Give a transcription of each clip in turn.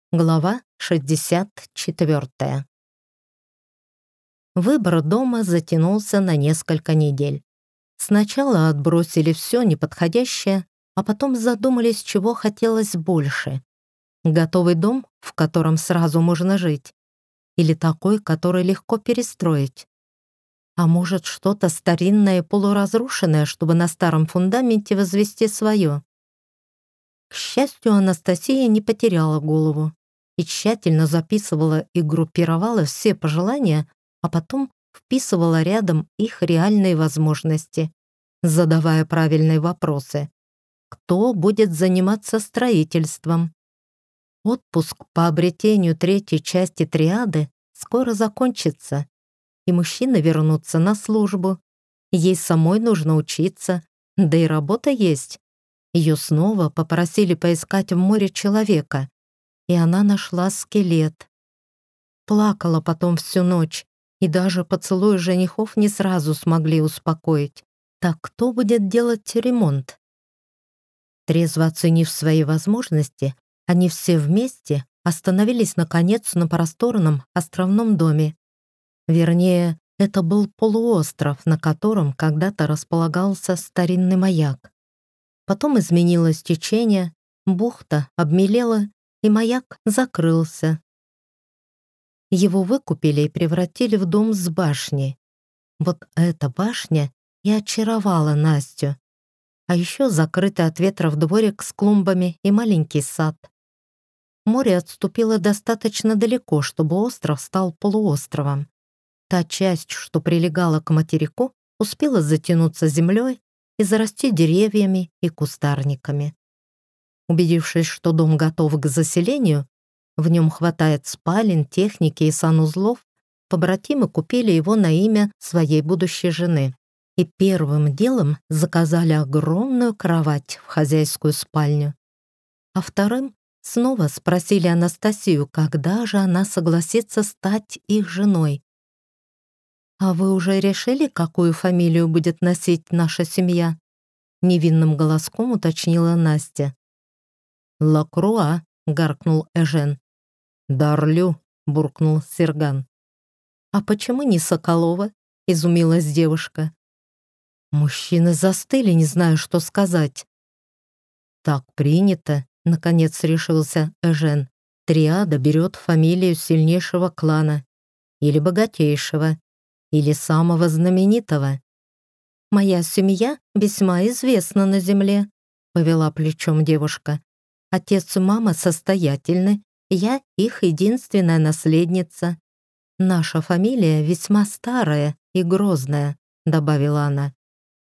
Глава 64. Выбор дома затянулся на несколько недель. Сначала отбросили все неподходящее, а потом задумались, чего хотелось больше. Готовый дом, в котором сразу можно жить, или такой, который легко перестроить. А может, что-то старинное и полуразрушенное, чтобы на старом фундаменте возвести свое. К счастью, Анастасия не потеряла голову и тщательно записывала и группировала все пожелания, а потом вписывала рядом их реальные возможности, задавая правильные вопросы. Кто будет заниматься строительством? Отпуск по обретению третьей части триады скоро закончится, и мужчины вернутся на службу. Ей самой нужно учиться, да и работа есть. Ее снова попросили поискать в море человека, и она нашла скелет. Плакала потом всю ночь, и даже поцелуи женихов не сразу смогли успокоить. Так кто будет делать ремонт? Трезво оценив свои возможности, они все вместе остановились наконец на просторном островном доме. Вернее, это был полуостров, на котором когда-то располагался старинный маяк. Потом изменилось течение, бухта обмелела, и маяк закрылся. Его выкупили и превратили в дом с башней. Вот эта башня и очаровала Настю. А еще закрытый от ветров дворик с клумбами и маленький сад. Море отступило достаточно далеко, чтобы остров стал полуостровом. Та часть, что прилегала к материку, успела затянуться землей и зарасти деревьями и кустарниками. Убедившись, что дом готов к заселению, в нем хватает спален, техники и санузлов, побратимы купили его на имя своей будущей жены. И первым делом заказали огромную кровать в хозяйскую спальню. А вторым снова спросили Анастасию, когда же она согласится стать их женой. «А вы уже решили, какую фамилию будет носить наша семья?» Невинным голоском уточнила Настя. «Лакруа», — гаркнул Эжен. «Дарлю», — буркнул Серган. «А почему не Соколова?» — изумилась девушка. Мужчины застыли, не зная, что сказать. «Так принято», — наконец решился Эжен. «Триада берет фамилию сильнейшего клана, или богатейшего, или самого знаменитого. Моя семья весьма известна на земле», — повела плечом девушка. «Отец и мама состоятельны, я их единственная наследница. Наша фамилия весьма старая и грозная», — добавила она.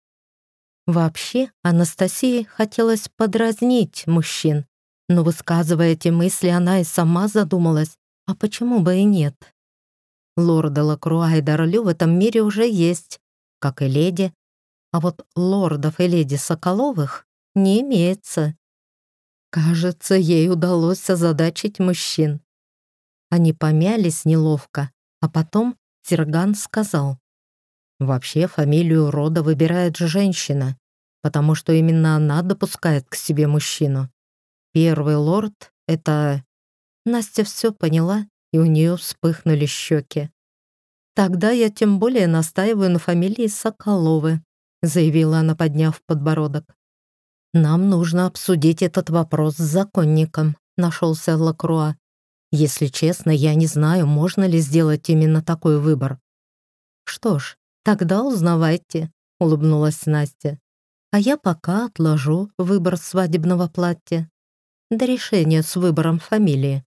Вообще, Анастасии хотелось подразнить мужчин, но, высказывая эти мысли, она и сама задумалась, а почему бы и нет? Лорда Лакруа и Дарлю в этом мире уже есть, как и леди, а вот лордов и леди Соколовых не имеется. Кажется, ей удалось озадачить мужчин. Они помялись неловко, а потом Серган сказал: «Вообще фамилию рода выбирает женщина, потому что именно она допускает к себе мужчину. Первый лорд — это...» Настя все поняла, и у нее вспыхнули щеки. «Тогда я тем более настаиваю на фамилии Соколовы», заявила она, подняв подбородок. «Нам нужно обсудить этот вопрос с законником», нашелся Лакруа. «Если честно, я не знаю, можно ли сделать именно такой выбор». «Что ж, тогда узнавайте», — улыбнулась Настя. «А я пока отложу выбор свадебного платья до решения с выбором фамилии».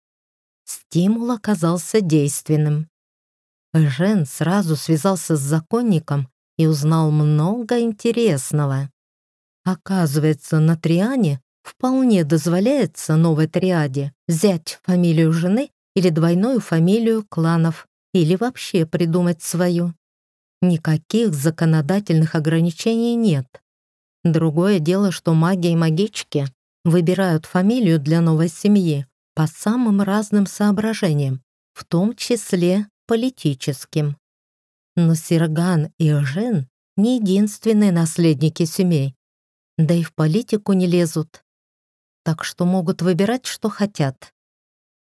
Стимул оказался действенным. Жен сразу связался с законником и узнал много интересного. Оказывается, на Триане вполне дозволяется новой триаде взять фамилию жены или двойную фамилию кланов, или вообще придумать свою. Никаких законодательных ограничений нет. Другое дело, что маги и магички выбирают фамилию для новой семьи по самым разным соображениям, в том числе политическим. Но Серган и Эжен не единственные наследники семей, да и в политику не лезут, так что могут выбирать, что хотят.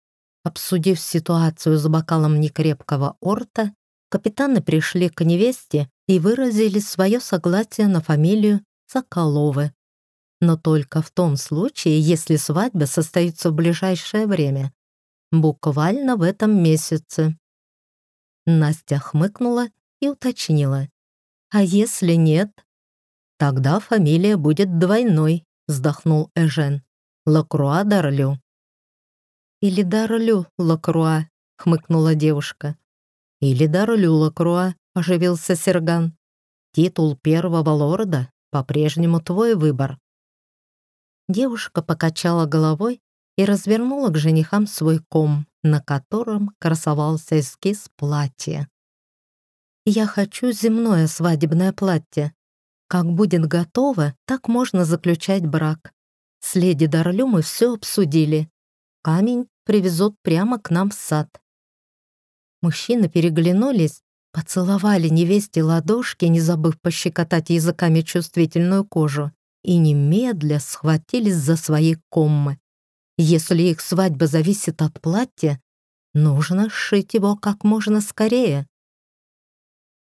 Обсудив ситуацию за бокалом некрепкого орта, капитаны пришли к невесте и выразили свое согласие на фамилию Соколовы. Но только в том случае, если свадьба состоится в ближайшее время. Буквально в этом месяце. Настя хмыкнула и уточнила. «А если нет?» «Тогда фамилия будет двойной», — вздохнул Эжен. «Лакруа Дарлю». «Или Дарлю Лакруа», — хмыкнула девушка. «Или Дарлю Лакруа», — оживился Серган. «Титул первого лорда по-прежнему твой выбор». Девушка покачала головой и развернула к женихам свой ком, на котором красовался эскиз платья. «Я хочу земное свадебное платье. Как будет готово, так можно заключать брак. С леди Дарлю мы все обсудили. Камень привезут прямо к нам в сад». Мужчины переглянулись, поцеловали невесте ладошки, не забыв пощекотать языками чувствительную кожу, и немедля схватились за свои коммы. Если их свадьба зависит от платья, нужно сшить его как можно скорее.